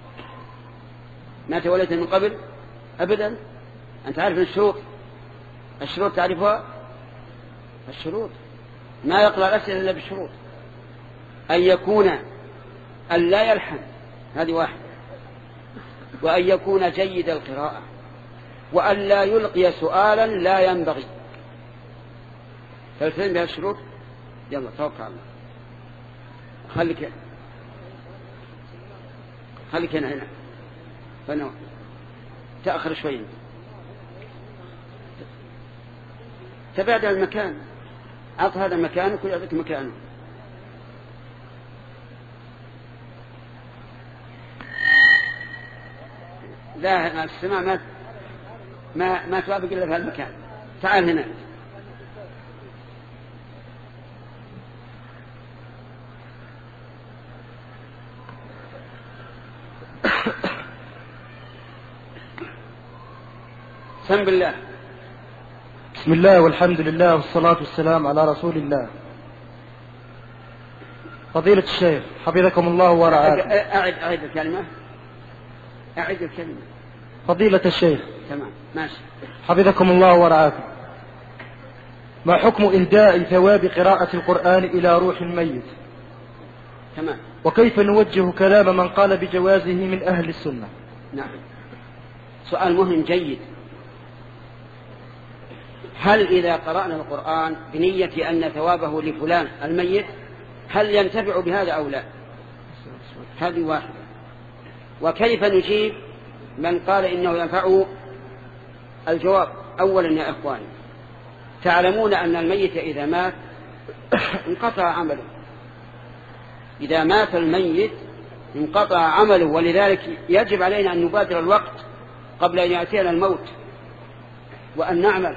ما توليت من قبل أبدا؟ أنت عارف الشروط، الشروط تعرفها؟ الشروط ما يقرأ الأسئلة إلا بالشروط، أن يكون أن لا يلحن، هذه واحدة، وأن يكون جيد القراءة، وأن لا يلقي سؤالا لا ينبغي. فالفهم بها الشروط. يلا توقع الله. خليك خليك هنا هنا فأنا تأخر شوي، تبعد عن المكان، أعط هذا مكانك ويعطيك مكانه. لا السماء ما ما ما توافق إلا في هذا المكان. تعال هنا. سم بالله. بسم الله والحمد لله والصلاة والسلام على رسول الله. فضيلة الشيخ حفظكم الله ورعاكم. أعد أعد الكلمة أعد الكلمة. فضيلة الشيخ. تمام ماشي. حفظكم الله ورعاكم. ما حكم إهداء ثواب قراءة القرآن إلى روح الميت؟ تمام. وكيف نوجه كلام من قال بجوازه من أهل السنة؟ نعم سؤال مهم جيد. هل إذا قرأنا القرآن بنية أن ثوابه لفلان الميت هل ينتفع بهذا أو لا؟ هذه واحدة. وكيف نجيب من قال إنه ينفعه؟ الجواب أولا يا إخواني، تعلمون أن الميت إذا مات انقطع عمله. إذا مات الميت انقطع عمله، ولذلك يجب علينا أن نبادر الوقت قبل أن يأتينا الموت وأن نعمل.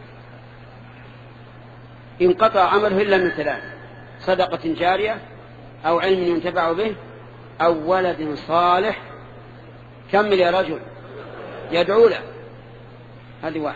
انقطع عمله إلا من ثلاث: صدقة جارية، أو علم ينتفع به، أو ولد صالح. كمل يا رجل يدعو له. هذه واحد.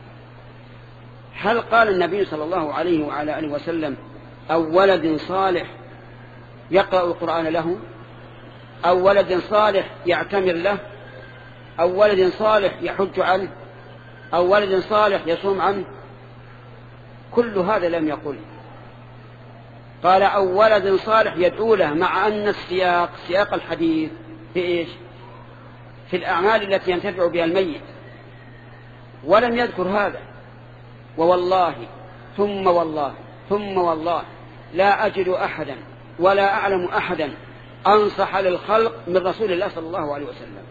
هل قال النبي صلى الله عليه وعلى آله وسلم أو ولد صالح يقرأ القرآن له، أو ولد صالح يعتمر له، أو ولد صالح يحج عنه، أو ولد صالح يصوم عنه؟ كل هذا لم يقل. قال أو ولد صالح يدعو له، مع أن السياق سياق الحديث في إيش؟ في الأعمال التي ينتفع بها الميت، ولم يذكر هذا. ووالله ثم والله ثم والله لا أجد أحدا ولا أعلم أحدا أنصح للخلق من رسول الله صلى الله عليه وسلم.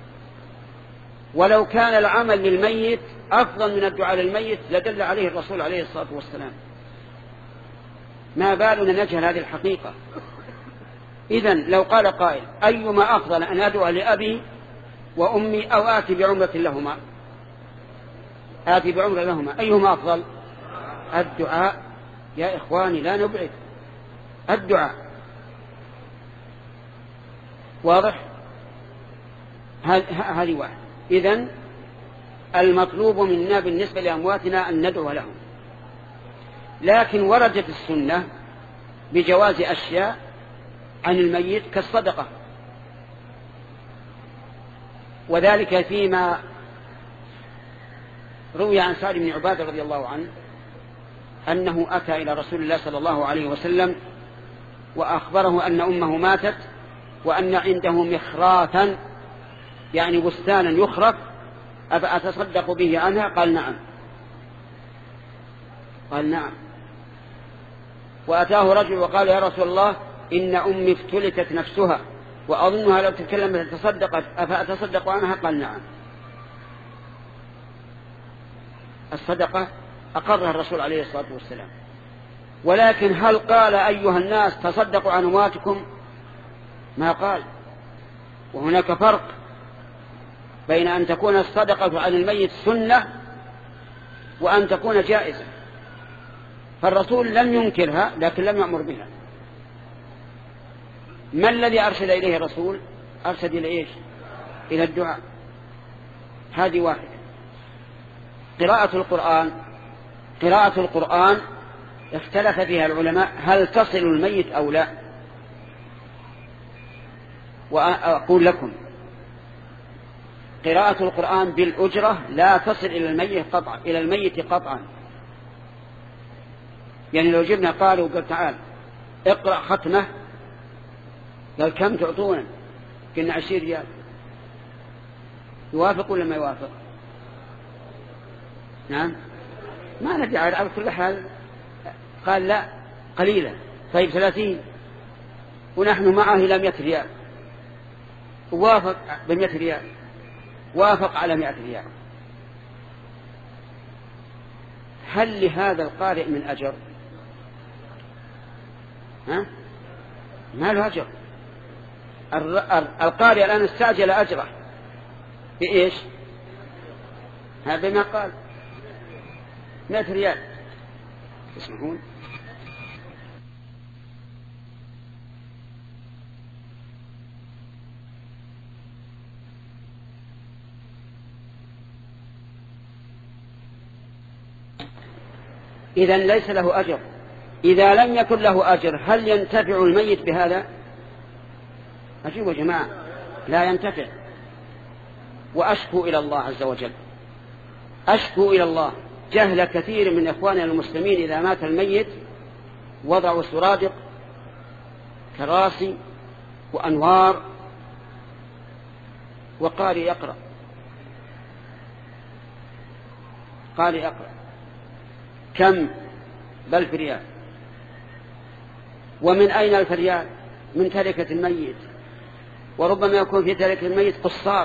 ولو كان العمل للميت أفضل من الدعاء للميت لدل عليه الرسول عليه الصلاة والسلام. ما بالنا نجهل هذه الحقيقة؟ إذن لو قال قائل أيما أفضل أن أدعو لأبي وأمي أو آتي بعمرة لهما، آتي بعمرة لهما، أيهما أفضل؟ الدعاء يا إخواني، لا نبعد، الدعاء. واضح؟ هذه واحد. إذن المطلوب منا بالنسبة لأمواتنا أن ندعو لهم، لكن وردت السنة بجواز أشياء عن الميت كالصدقة، وذلك فيما روي عن سعد بن عبادة رضي الله عنه أنه أتى إلى رسول الله صلى الله عليه وسلم وأخبره أن أمه ماتت وأن عنده مخراثا، يعني بستانا يخرف، أفأتصدق به عنها؟ قال نعم. قال نعم. وأتاه رجل وقال يا رسول الله إن أمي افتلتت نفسها وأظنها لو تكلمت تصدقت، أفأتصدق عنها؟ قال نعم. الصدقة أقرها الرسول عليه الصلاة والسلام. ولكن هل قال أيها الناس تصدقوا عن أمواتكم؟ ما قال. وهناك فرق بين أن تكون الصدقة عن الميت سنة وأن تكون جائزة. فالرسول لم ينكرها لكن لم يأمر بها. ما الذي أرشد إليه الرسول؟ أرشد إلى إيش؟ إلى الدعاء. هذه واحدة. قراءة القرآن، قراءة القرآن اختلف فيها العلماء هل تصل الميت أو لا. وأقول لكم قراءة القرآن بالأجرة لا تصل إلى الميت قطعا، إلى الميت قطعا. يعني لو جبنا قالوا قال تعال اقرأ ختمة، قال كم تعطونا؟ قلنا عشرين ريال، يوافق ولا ما يوافق؟ نعم، ما ندري على كل حال. قال لا قليلا. طيب ثلاثين ونحن معه إلى مئة ريال، ووافق بمئة ريال، وافق على مئة ريال. هل لهذا القارئ من أجر؟ ها؟ ما له أجر. القارئ الآن استعجل أجره بإيش؟ هذا ما قال مئة ريال. تسمعون؟ إذن ليس له أجر. إذا لم يكن له أجر هل ينتفع الميت بهذا؟ أجيبوا يا جماعة، لا ينتفع. وأشكو إلى الله عز وجل، أشكو إلى الله جهل كثير من إخواننا المسلمين. إذا مات الميت وضعوا سرادق، كراسي، وأنوار، وقارئ يقرأ، قارئ يقرأ. كم؟ بل في ريال. ومن أين الفريال؟ من تركة الميت. وربما يكون في تركة الميت قصار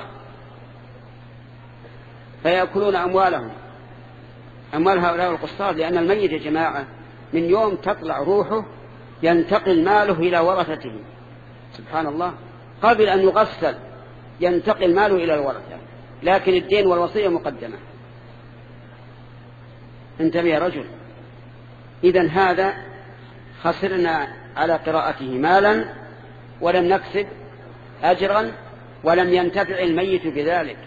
فيأكلون أموالهم، أموال هؤلاء القصار. لأن الميت يا جماعة من يوم تطلع روحه ينتقل ماله إلى ورثته. سبحان الله، قبل أن يغسل ينتقل ماله إلى الورثة، لكن الدين والوصية مقدمة. انتبه يا رجل. إذن هذا خسرنا على قراءته مالا ولم نكسب أجرا ولم ينتفع الميت بذلك.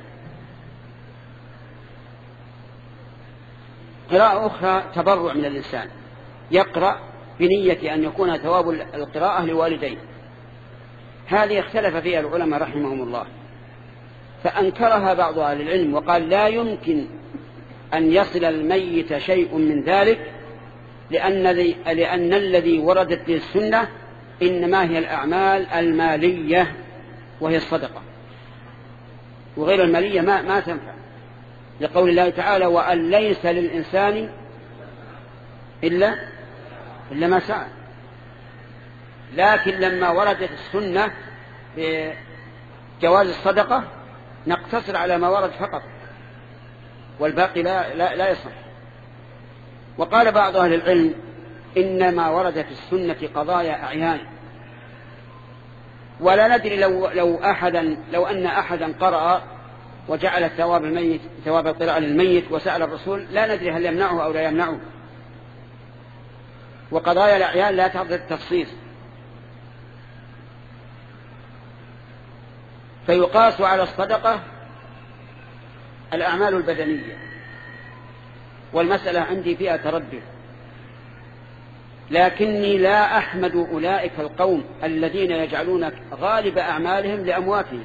قراءة أخرى تبرع من الإنسان، يقرأ بنية أن يكون ثواب القراءة لوالديه. هذه اختلف فيها العلماء رحمهم الله، فأنكرها بعض أهل العلم وقال لا يمكن أن يصل الميت شيء من ذلك، لأن, لأن الذي وردت به السنة إنما هي الأعمال المالية وهي الصدقة. وغير المالية ما, ما تنفع، لقول الله تعالى وأن ليس للإنسان إلا, إلا ما سعى. لكن لما وردت السنة بجواز الصدقة نقتصر على ما ورد فقط، والباقي لا, لا, لا يصح. وقال بعض أهل العلم إنما ورد في السنة قضايا أعيان، ولا ندري لو, لو, أحدا لو أن أحدا قرأ وجعل ثواب الميت ثواب القراءة للميت وسأل الرسول لا ندري هل يمنعه أو لا يمنعه. وقضايا الأعيان لا تقدر التخصيص، فيقاس على الصدقة الأعمال البدنية، والمسألة عندي فيها تردد، لكني لا أحمد أولئك القوم الذين يجعلون غالب أعمالهم لأمواتهم.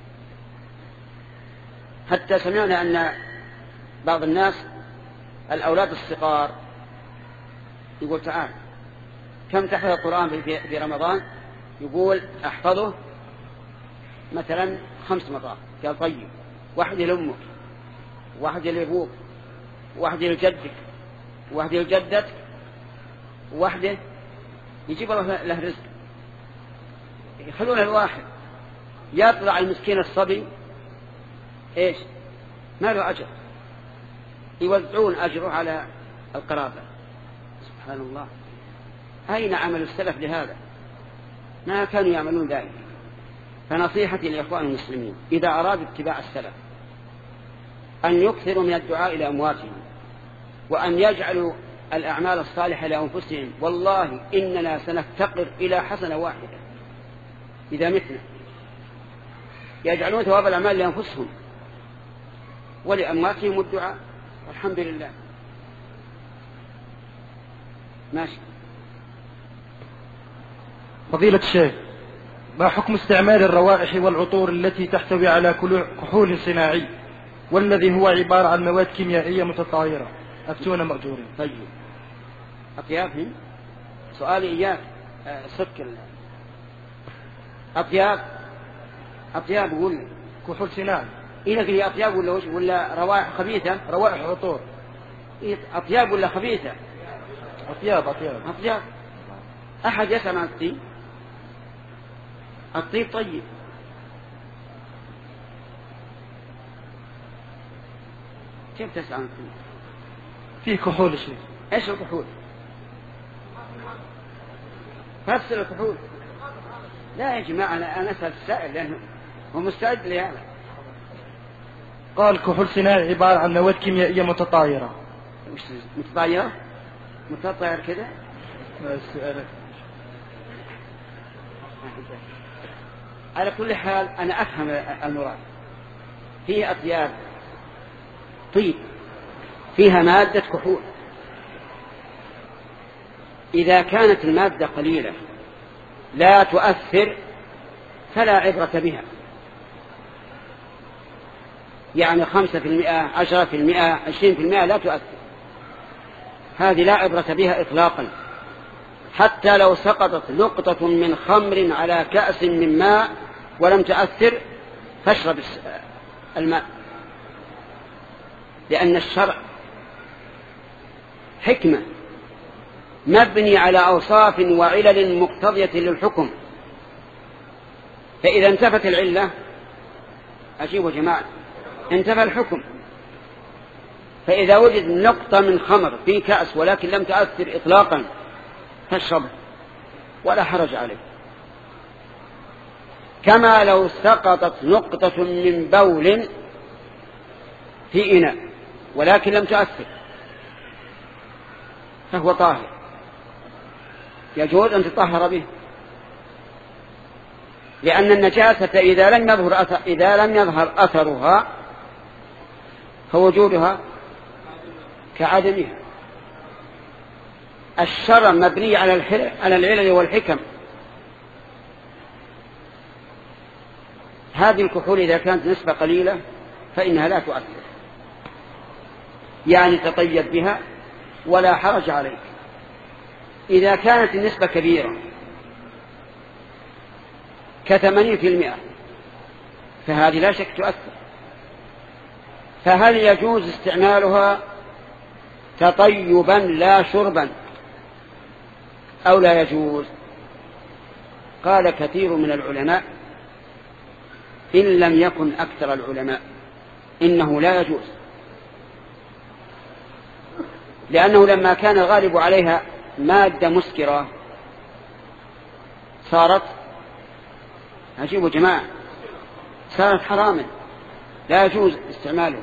حتى سمعنا أن بعض الناس الأولاد الصغار يقول تعال كم تحفظ القرآن في رمضان؟ يقول أحفظه مثلا خمس مرات. قال طيب واحدة لأمك، واحدة لأبوك، واحدة لجدك، واحدة لجدتك، واحدة يجيب الله له رزق. يخلون الواحد يطلع المسكين الصبي ايش ما له أجر، يوزعون أجره على القرابة. سبحان الله، أين عمل السلف لهذا؟ ما كانوا يعملون ذلك. فنصيحتي لإخوان المسلمين إذا أرادوا اتباع السلف أن يكثروا من الدعاء لأمواتهم، وأن يجعلوا الأعمال الصالحة لأنفسهم. والله إننا سنفتقر إلى حسنة واحدة إذا متنا. يجعلون ثواب الأعمال لأنفسهم ولأمواتهم الدعاء، والحمد لله. ماشي. فضيلة الشيخ، ما حكم استعمال الروائح والعطور التي تحتوي على كحول صناعي والذي هو عبارة عن مواد كيميائية متطايرة؟ أفتونا مأجورين. طيب أطياب، سؤالي إياك صدق أطياب أطياب ولا كحول صناعي؟ إيه هي أطياب ولا وش ولا روائح خبيثة؟ روائح عطور. إيه أطياب ولا خبيثة؟ أطياب أطياب أطياب. أحد يسمع الطيب؟ الطيب طيب. كيف تسأل عن الطيب؟ فيه كحول شيء. إيش الكحول؟ فسر الكحول. لا يا جماعة أنا أسأل السائل لأنه هو مستعد لهذا. قال كحول صناعي عبارة عن مواد كيميائية متطايرة. مش متطايرة؟ متطاير كده؟ السؤال على كل حال أنا أفهم المراد. هي أطياب طيب فيها مادة كحول، إذا كانت المادة قليلة لا تؤثر فلا عبرة بها، يعني خمسة في المئة، عشرة في المئة، عشرين في المئة لا تؤثر، هذه لا عبرة بها إطلاقا. حتى لو سقطت نقطة من خمر على كأس من ماء ولم تؤثر فاشرب الماء، لأن الشرع حكمة مبني على أوصاف وعلل مقتضية للحكم، فإذا انتفت العلة أجيبوا جماعة انتفى الحكم. فإذا وجد نقطة من خمر في كأس ولكن لم تؤثر إطلاقا فاشربه ولا حرج عليه، كما لو سقطت نقطة من بول في إناء ولكن لم تؤثر فهو طاهر، يجوز أن تطهر به، لأن النجاسة إذا لم يظهر أثر إذا لم يظهر أثرها فوجودها كعدمها. الشرع مبني على على العلل والحكم. هذه الكحول إذا كانت نسبة قليلة فإنها لا تؤثر، يعني تطيب بها ولا حرج عليك. إذا كانت النسبة كبيرة كثمانين في المئة فهذه لا شك تؤثر، فهل يجوز استعمالها تطيبا لا شربا أو لا يجوز؟ قال كثير من العلماء إن لم يكن أكثر العلماء إنه لا يجوز، لأنه لما كان الغالب عليها مادة مسكرة صارت، عجيب جماعة، صارت حراما لا يجوز استعمالها.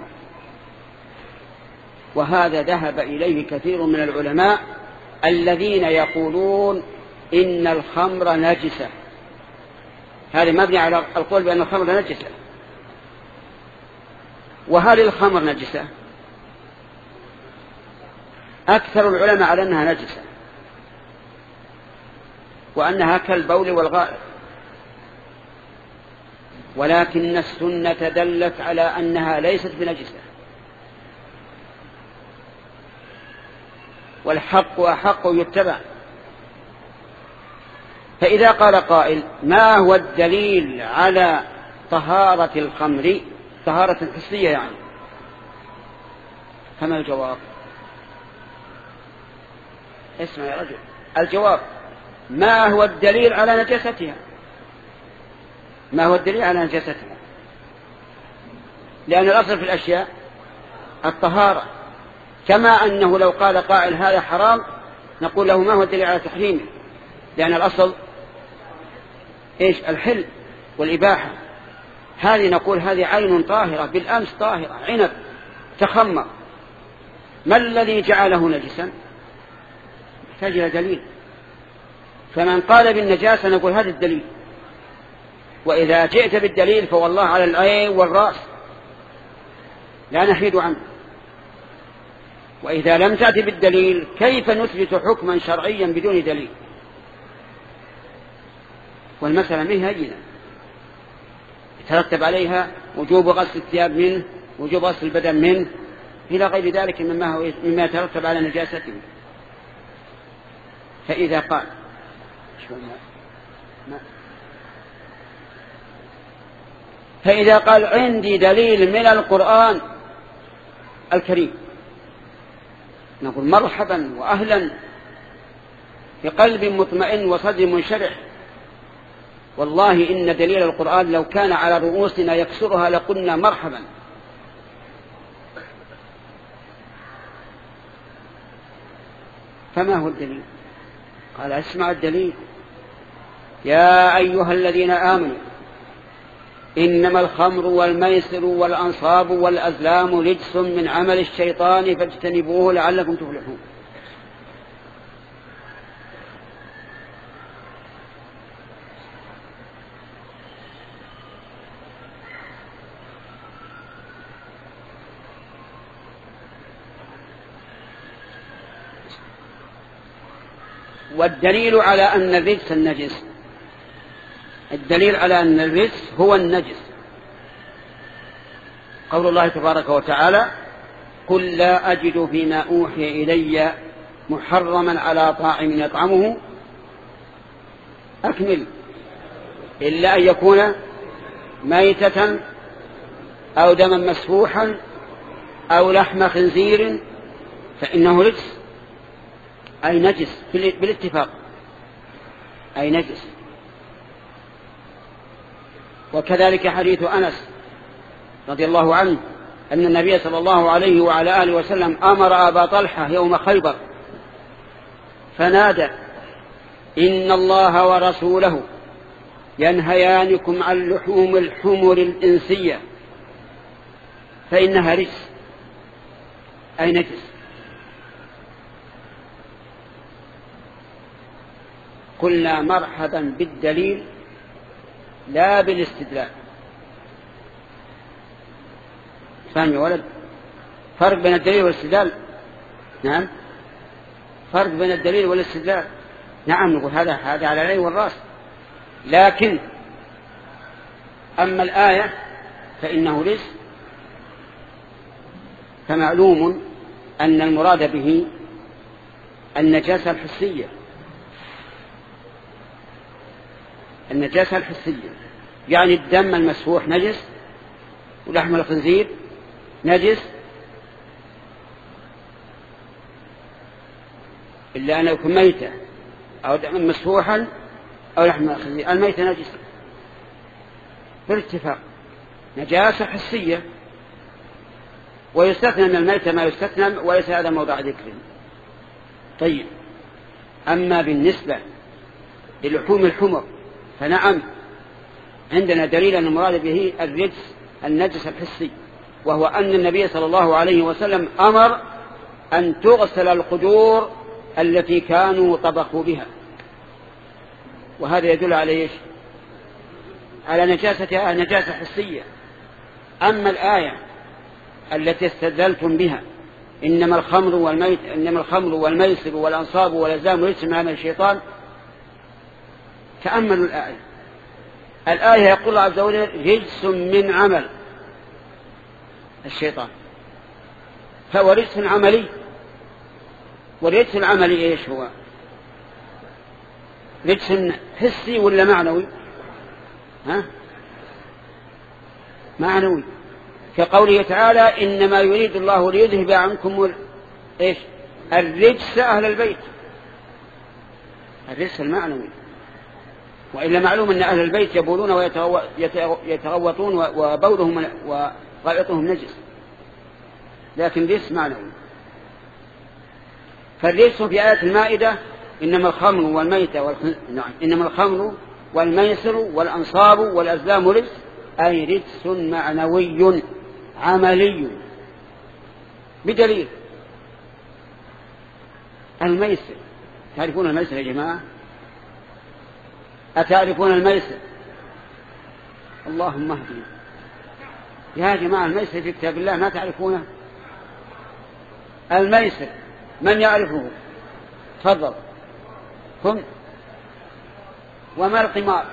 وهذا ذهب إليه كثير من العلماء الذين يقولون إن الخمر نجسة. هذا مبني على القول بأن الخمر نجسة. وهل الخمر نجسة؟ أكثر العلماء على أنها نجسة، وأنها كالبول والغائط، ولكن السنة دلت على أنها ليست بنجسة، والحق أحق يتبع. فإذا قال قائل ما هو الدليل على طهارة الخمر، طهارة حسية يعني، فما الجواب؟ اسمع يا رجل، الجواب ما هو الدليل على نجاستها؟ ما هو الدليل على نجاستها؟ لأن الأصل في الأشياء الطهارة، كما أنه لو قال قائل هذا حرام نقول له ما هو الدليل على تحريمه، لأن الأصل إيش؟ الحل والإباحة. هذه نقول هذه عين طاهرة بالأمس طاهرة، عنب تخمر، ما الذي جعله نجسا؟ يحتاج إلى دليل. فمن قال بالنجاسة نقول هذا الدليل، وإذا جئت بالدليل فوالله على العين والرأس لا نحيد عنه. وإذا لم تأتي بالدليل كيف نثبت حكما شرعيا بدون دليل؟ والمسألة منها هينة، يترتب عليها وجوب غسل الثياب منه، وجوب غسل البدن منه، إلى غير ذلك مما, هو مما يترتب على نجاسته. فإذا قال فإذا قال عندي دليل من القرآن الكريم نقول مرحبا وأهلا بقلب مطمئن وصدر منشرح. والله إن دليل القرآن لو كان على رؤوسنا يكسرها لقلنا مرحبا. فما هو الدليل؟ قال اسمع الدليل: يا أيها الذين آمنوا إنما الخمر والميسر والأنصاب والأزلام رجس من عمل الشيطان فاجتنبوه لعلكم تفلحون. والدليل على أن الرجس النجس، الدليل على أن الرجس هو النجس قول الله تبارك وتعالى: قل لا أجد فيما أوحي إلي محرما على طاعم يطعمه أكمل إلا أن يكون ميتة أو دما مسفوحا أو لحم خنزير فإنه رجس، أي نجس بالاتفاق، أي نجس. وكذلك حديث أنس رضي الله عنه أن النبي صلى الله عليه وعلى آله وسلم أمر أبا طلحة يوم خيبر فنادى: إن الله ورسوله ينهيانكم عن لحوم الحمر الإنسية فإنها رجس، أي نجس. قلنا مرحبا بالدليل لا بالاستدلال. فهم يا ولد؟ فرق بين الدليل والاستدلال. نعم، فرق بين الدليل والاستدلال. نعم، نقول هذا هذا على العين والرأس، لكن أما الآية فإنه رجس، فمعلوم أن المراد به النجاسة الحسية، النجاسة الحسية يعني الدم المسفوح نجس، ولحم الخنزير نجس إلا أن يكون ميتة أو مسفوحا أو لحم خنزير. الميتة نجس بالاتفاق، نجاسة حسية، ويستثنى من الميتة ما يستثنى، وليس هذا موضع ذكر. طيب، أما بالنسبة للحوم الحمر فنعم عندنا دليل أن المراد به الرجس النجس الحسي، وهو أن النبي صلى الله عليه وسلم أمر أن تغسل القدور التي كانوا طبخوا بها، وهذا يدل على إيش؟ على نجاستها نجاسة حسية. أما الآية التي استدلتم بها إنما الخمر والميت إنما الخمر والميسر والأنصاب والأزلام رجس من عمل الشيطان، تأملوا الآية. الآية يقول الله عز وجل رجس من عمل الشيطان، فهو رجس عملي. والرجس العملي إيش هو؟ رجس حسي ولا معنوي؟ ها؟ معنوي، كقوله تعالى إنما يريد الله ليذهب عنكم إيش؟ الرجس أهل البيت، الرجس المعنوي. وإلا معلوم أن أهل البيت يبولون ويتغوطون وبولهم وغائطهم نجس، لكن رجس معنوي. فالرجس في آية المائدة إنما الخمر والميتة والخن... نعم إنما الخمر والميسر والأنصاب والأزلام رجس، أي رجس معنوي عملي. بدليل الميسر، تعرفون الميسر يا جماعة؟ أتعرفون الميسر؟ اللهم اهدنا يا جماعة. الميسر في كتاب الله ما تعرفونه؟ الميسر من يعرفه؟ تفضل. كن. وما القمار؟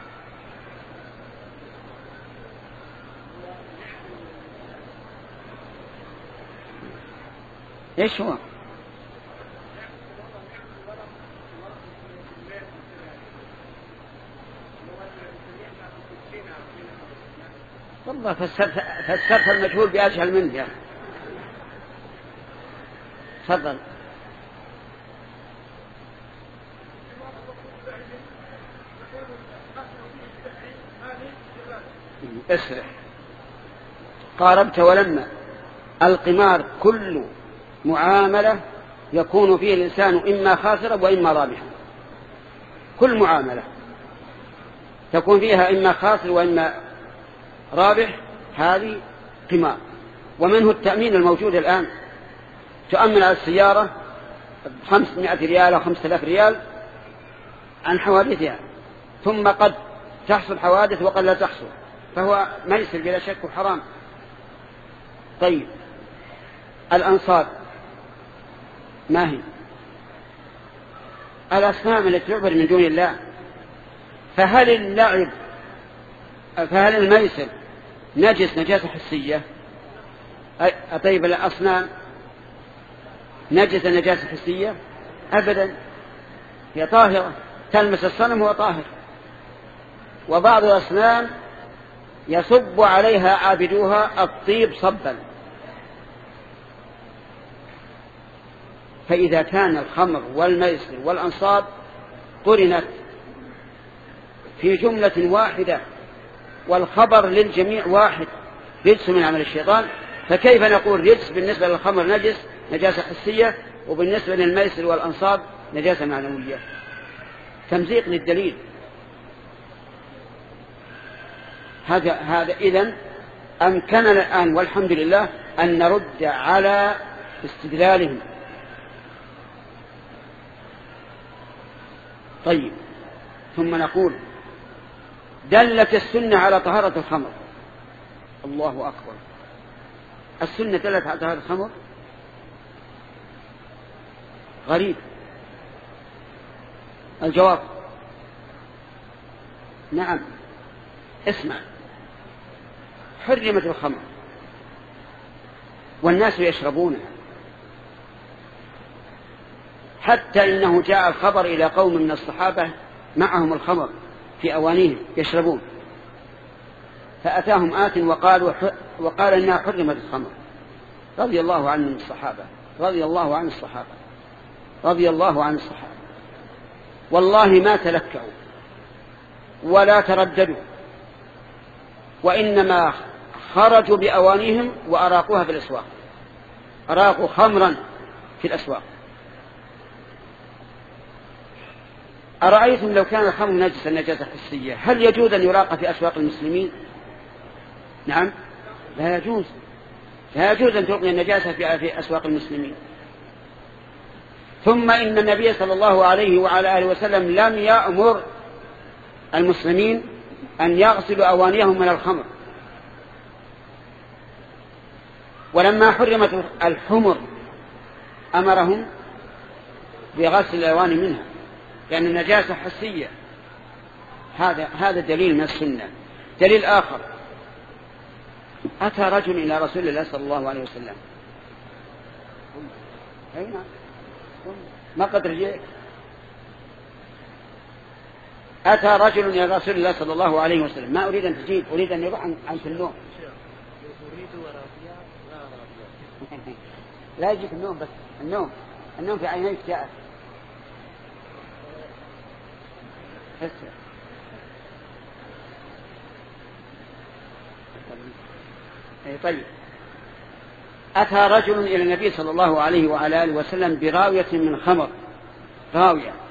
ايش هو؟ والله فسرت المجهول بأجهل منه يعني. تفضل. اسرع. قاربت ولما. القمار كل معاملة يكون فيه الإنسان إما خاسرا وإما رابحا، كل معاملة تكون فيها إما خاسر وإما رابح، هذه قمار. ومنه التأمين الموجود الآن، تؤمن على السيارة خمسمائة ريال أو خمسة آلاف ريال عن حوادثها، ثم قد تحصل حوادث وقد لا تحصل، فهو ميسر بلا شك وحرام. طيب، الأنصاب ما هي؟ الأصنام التي تعبد من دون الله. فهل اللعب فهل الميسر نجس نجاسة حسية؟ طيب، الأصنام نجس نجاسة حسية؟ أبدا، هي طاهرة، تلمس الصنم هو طاهر. وبعض الأصنام يصب عليها عابدوها الطيب صبا. فإذا كان الخمر والميسر والأنصاب قرنت في جملة واحدة والخبر للجميع واحد، رجس من عمل الشيطان، فكيف نقول رجس بالنسبة للخمر نجس نجاسة حسية، وبالنسبة للميسر والأنصاب نجاسة معنوية؟ تمزيق للدليل. هذا هذا إذن أمكننا الآن والحمد لله أن نرد على استدلالهم. طيب، ثم نقول دلت السنة على طهارة الخمر. الله أكبر، السنة دلت على طهارة الخمر؟ غريب. الجواب نعم. اسمع، حرمت الخمر والناس يشربونها، حتى إنه جاء الخبر إلى قوم من الصحابة معهم الخمر في أوانيهم يشربون، فأتاهم آت وقال, وقال إنها حرمت الخمر، رضي الله عن الصحابة رضي الله عن الصحابة رضي الله عن الصحابة والله ما تلكأوا ولا ترددوا، وإنما خرجوا بأوانيهم وأراقوها في الأسواق، أراقوا خمرا في الأسواق. أرأيتم لو كان الخمر نجسا نجاسة حسية هل يجوز أن يراق في أسواق المسلمين؟ نعم، لا يجوز، لا يجوز أن تلقي النجاسة في أسواق المسلمين. ثم إن النبي صلى الله عليه وعلى آله وسلم لم يأمر المسلمين أن يغسلوا أوانيهم من الخمر، ولما حرمت الحمر أمرهم بغسل الأواني منها لأن النجاسة حسية. هذا هذا دليل من السنة. دليل آخر، أتى رجل إلى رسول الله صلى الله عليه وسلم، ما قد رجعت، أتى رجل إلى رسول الله صلى الله عليه وسلم، ما أريد أن تجيب، أريد أن يروح عن النوم. لا يجيك النوم، بس النوم النوم في عينيك جاءت. طيب، أتى رجل إلى النبي صلى الله عليه وعلى آله وسلم براوية من خمر، راوية